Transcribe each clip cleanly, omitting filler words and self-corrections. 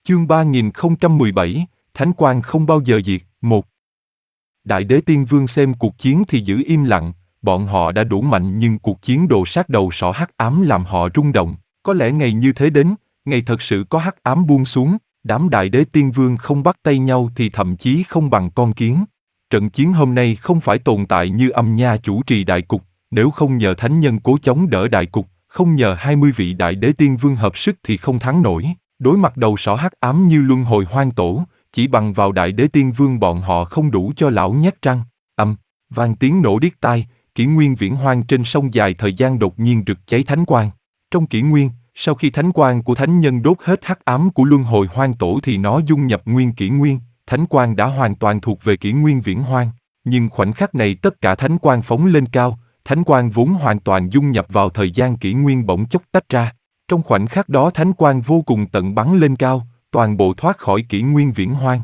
Chương 3017, Thánh quang không bao giờ diệt. 1. Đại đế tiên vương xem cuộc chiến thì giữ im lặng, bọn họ đã đủ mạnh nhưng cuộc chiến đồ sát đầu sỏ hắc ám làm họ rung động. Có lẽ ngày như thế đến, ngày thật sự có hắc ám buông xuống, đám đại đế tiên vương không bắt tay nhau thì thậm chí không bằng con kiến. Trận chiến hôm nay không phải tồn tại như Âm Nha chủ trì đại cục, nếu không nhờ thánh nhân cố chống đỡ đại cục, không nhờ 20 vị đại đế tiên vương hợp sức thì không thắng nổi. Đối mặt đầu sỏ hắc ám như luân hồi hoang tổ, chỉ bằng vào đại đế tiên vương bọn họ không đủ cho lão nhát răng. Vang tiếng nổ điếc tai, kỷ nguyên viễn hoang trên sông dài thời gian đột nhiên rực cháy thánh quang. Trong kỷ nguyên, sau khi thánh quang của thánh nhân đốt hết hắc ám của luân hồi hoang tổ thì nó dung nhập nguyên kỷ nguyên, thánh quang đã hoàn toàn thuộc về kỷ nguyên viễn hoang. Nhưng khoảnh khắc này tất cả thánh quang phóng lên cao, thánh quang vốn hoàn toàn dung nhập vào thời gian kỷ nguyên bỗng chốc tách ra. Trong khoảnh khắc đó thánh quang vô cùng tận bắn lên cao, toàn bộ thoát khỏi kỷ nguyên viễn hoang.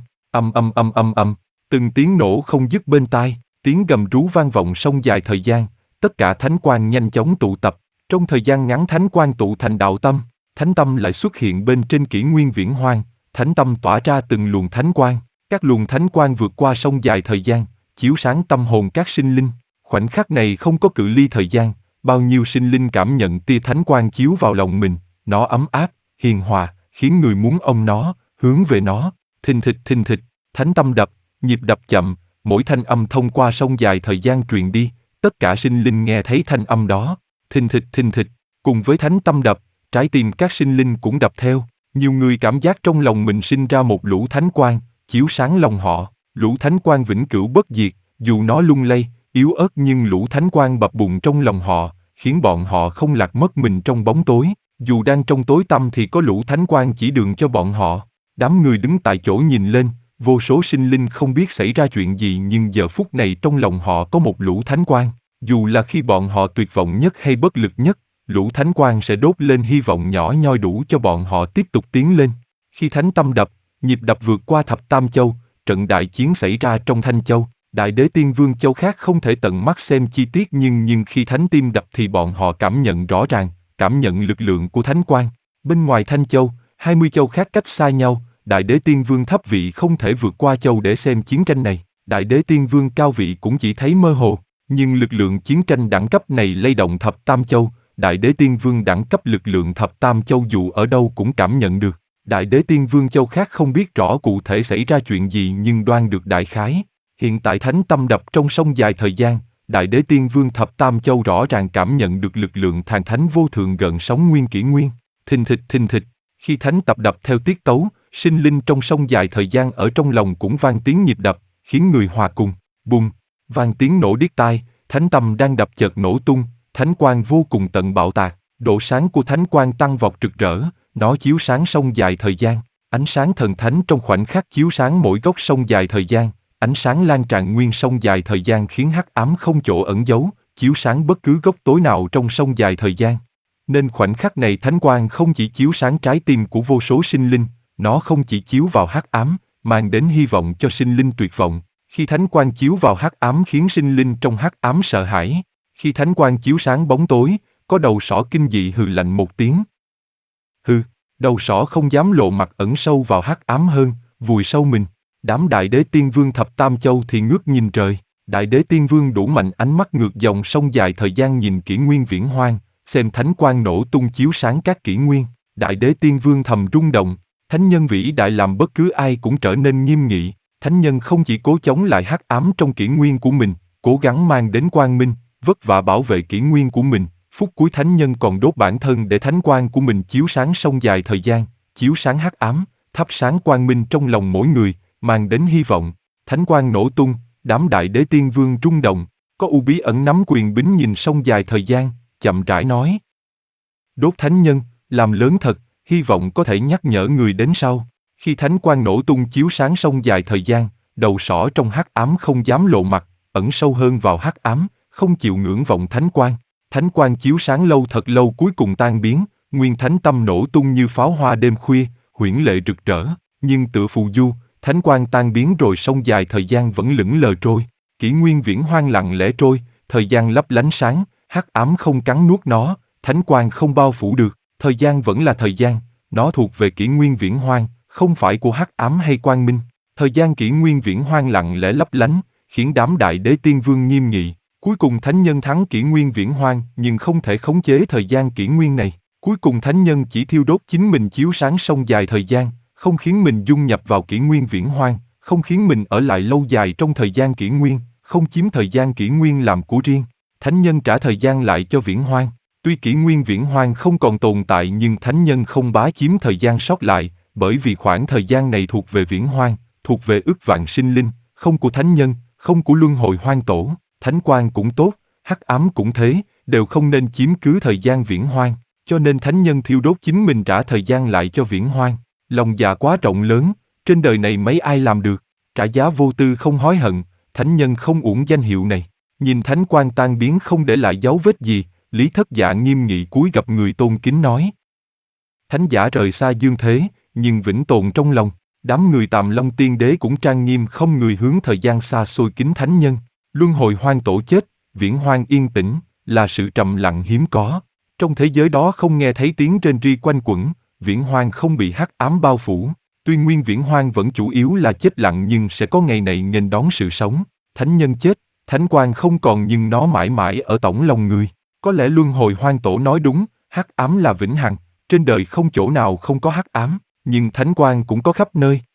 Từng tiếng nổ không dứt bên tai, tiếng gầm rú vang vọng sông dài thời gian, tất cả thánh quang nhanh chóng tụ tập. Trong thời gian ngắn thánh quang tụ thành đạo tâm, thánh tâm lại xuất hiện bên trên kỷ nguyên viễn hoang, thánh tâm tỏa ra từng luồng thánh quang, các luồng thánh quang vượt qua sông dài thời gian, chiếu sáng tâm hồn các sinh linh. Khoảnh khắc này không có cự ly thời gian, bao nhiêu sinh linh cảm nhận tia thánh quang chiếu vào lòng mình, nó ấm áp, hiền hòa, khiến người muốn ôm nó, hướng về nó. Thình thịch, thánh tâm đập, nhịp đập chậm, mỗi thanh âm thông qua sông dài thời gian truyền đi, tất cả sinh linh nghe thấy thanh âm đó. Thình thịch, cùng với thánh tâm đập, trái tim các sinh linh cũng đập theo. Nhiều người cảm giác trong lòng mình sinh ra một lũ thánh quang, chiếu sáng lòng họ. Lũ thánh quang vĩnh cửu bất diệt, dù nó lung lay, yếu ớt nhưng lũ thánh quang bập bùng trong lòng họ, khiến bọn họ không lạc mất mình trong bóng tối. Dù đang trong tối tăm thì có lũ thánh quang chỉ đường cho bọn họ. Đám người đứng tại chỗ nhìn lên, vô số sinh linh không biết xảy ra chuyện gì nhưng giờ phút này trong lòng họ có một lũ thánh quang. Dù là khi bọn họ tuyệt vọng nhất hay bất lực nhất, lũ thánh quang sẽ đốt lên hy vọng nhỏ nhoi đủ cho bọn họ tiếp tục tiến lên. Khi thánh tâm đập, nhịp đập vượt qua thập tam châu, trận đại chiến xảy ra trong Thanh Châu. Đại đế tiên vương châu khác không thể tận mắt xem chi tiết nhưng khi thánh tim đập thì bọn họ cảm nhận rõ ràng, cảm nhận lực lượng của thánh quang. Bên ngoài Thanh Châu, 20 châu khác cách xa nhau, đại đế tiên vương thấp vị không thể vượt qua châu để xem chiến tranh này. Đại đế tiên vương cao vị cũng chỉ thấy mơ hồ, nhưng lực lượng chiến tranh đẳng cấp này lay động thập tam châu, đại đế tiên vương đẳng cấp lực lượng thập tam châu dù ở đâu cũng cảm nhận được. Đại đế tiên vương châu khác không biết rõ cụ thể xảy ra chuyện gì nhưng đoán được đại khái. Hiện tại thánh tâm đập trong sông dài thời gian, đại đế tiên vương thập tam châu rõ ràng cảm nhận được lực lượng thàn thánh vô thượng gợn sóng nguyên kỷ nguyên. Thình thịch, khi thánh tập đập theo tiết tấu, sinh linh trong sông dài thời gian ở trong lòng cũng vang tiếng nhịp đập, khiến người hòa cùng. Bùng, vang tiếng nổ điếc tai, thánh tâm đang đập chợt nổ tung, thánh quang vô cùng tận bạo tạc, độ sáng của thánh quang tăng vọt rực rỡ, nó chiếu sáng sông dài thời gian, ánh sáng thần thánh trong khoảnh khắc chiếu sáng mỗi góc sông dài thời gian, ánh sáng lan tràn nguyên sông dài thời gian khiến hắc ám không chỗ ẩn giấu, chiếu sáng bất cứ góc tối nào trong sông dài thời gian. Nên khoảnh khắc này thánh quang không chỉ chiếu sáng trái tim của vô số sinh linh, nó không chỉ chiếu vào hắc ám, mang đến hy vọng cho sinh linh tuyệt vọng. Khi thánh quang chiếu vào hắc ám khiến sinh linh trong hắc ám sợ hãi. Khi thánh quang chiếu sáng bóng tối, có đầu sỏ kinh dị hừ lạnh một tiếng. Hừ, đầu sỏ không dám lộ mặt ẩn sâu vào hắc ám hơn, vùi sâu mình. Đám đại đế tiên vương thập tam châu thì ngước nhìn trời. Đại đế tiên vương đủ mạnh ánh mắt ngược dòng sông dài thời gian nhìn kỷ nguyên viễn hoang, xem thánh quang nổ tung chiếu sáng các kỷ nguyên. Đại đế tiên vương thầm rung động. Thánh nhân vĩ đại làm bất cứ ai cũng trở nên nghiêm nghị. Thánh nhân không chỉ cố chống lại hắc ám trong kỷ nguyên của mình, cố gắng mang đến quang minh, vất vả bảo vệ kỷ nguyên của mình. Phút cuối thánh nhân còn đốt bản thân để thánh quang của mình chiếu sáng sông dài thời gian, chiếu sáng hắc ám, thắp sáng quang minh trong lòng mỗi người, mang đến hy vọng. Thánh quang nổ tung, đám đại đế tiên vương rung động, có U Bí Ẩn nắm quyền bính nhìn sông dài thời gian, chậm rãi nói: đốt thánh nhân, làm lớn thật, hy vọng có thể nhắc nhở người đến sau. Khi thánh quang nổ tung chiếu sáng sông dài thời gian, đầu sỏ trong hắc ám không dám lộ mặt, ẩn sâu hơn vào hắc ám, không chịu ngưỡng vọng thánh quang. Thánh quang chiếu sáng lâu thật lâu cuối cùng tan biến, nguyên thánh tâm nổ tung như pháo hoa đêm khuya, huyễn lệ rực rỡ, nhưng tựa phù du, thánh quang tan biến rồi sông dài thời gian vẫn lững lờ trôi. Kỷ nguyên viễn hoang lặng lẽ trôi, thời gian lấp lánh sáng, hắc ám không cắn nuốt nó, thánh quang không bao phủ được, thời gian vẫn là thời gian, nó thuộc về kỷ nguyên viễn hoang, không phải của hắc ám hay quang minh. Thời gian kỷ nguyên viễn hoang lặng lẽ lấp lánh, khiến đám đại đế tiên vương nghiêm nghị. Cuối cùng thánh nhân thắng kỷ nguyên viễn hoang nhưng không thể khống chế thời gian kỷ nguyên này. Cuối cùng thánh nhân chỉ thiêu đốt chính mình chiếu sáng sông dài thời gian, không khiến mình dung nhập vào kỷ nguyên viễn hoang, không khiến mình ở lại lâu dài trong thời gian kỷ nguyên, không chiếm thời gian kỷ nguyên làm của riêng. Thánh nhân trả thời gian lại cho viễn hoang. Tuy kỷ nguyên viễn hoang không còn tồn tại nhưng thánh nhân không bá chiếm thời gian sót lại, bởi vì khoảng thời gian này thuộc về viễn hoang, thuộc về ức vạn sinh linh, không của thánh nhân, không của luân hồi hoang tổ. Thánh quang cũng tốt, hắc ám cũng thế, đều không nên chiếm cứ thời gian viễn hoang, cho nên thánh nhân thiêu đốt chính mình trả thời gian lại cho viễn hoang. Lòng dạ quá rộng lớn, trên đời này mấy ai làm được, trả giá vô tư không hối hận, thánh nhân không uổng danh hiệu này. Nhìn thánh quang tan biến không để lại dấu vết gì, Lý Thất Dạ nghiêm nghị cúi gặp người tôn kính nói. Thánh giả rời xa dương thế, nhưng vĩnh tồn trong lòng. Đám người Tàm Long Tiên Đế cũng trang nghiêm không người hướng thời gian xa xôi kính thánh nhân. Luân hồi hoang tổ chết, viễn hoang yên tĩnh, là sự trầm lặng hiếm có. Trong thế giới đó không nghe thấy tiếng rên ri quanh quẩn, viễn hoang không bị hắc ám bao phủ. Tuy nguyên viễn hoang vẫn chủ yếu là chết lặng nhưng sẽ có ngày này nghênh đón sự sống. Thánh nhân chết, thánh quang không còn nhưng nó mãi mãi ở tổng lòng người. Có lẽ luân hồi hoang tổ nói đúng, hắc ám là vĩnh hằng, trên đời không chỗ nào không có hắc ám, nhưng thánh quang cũng có khắp nơi.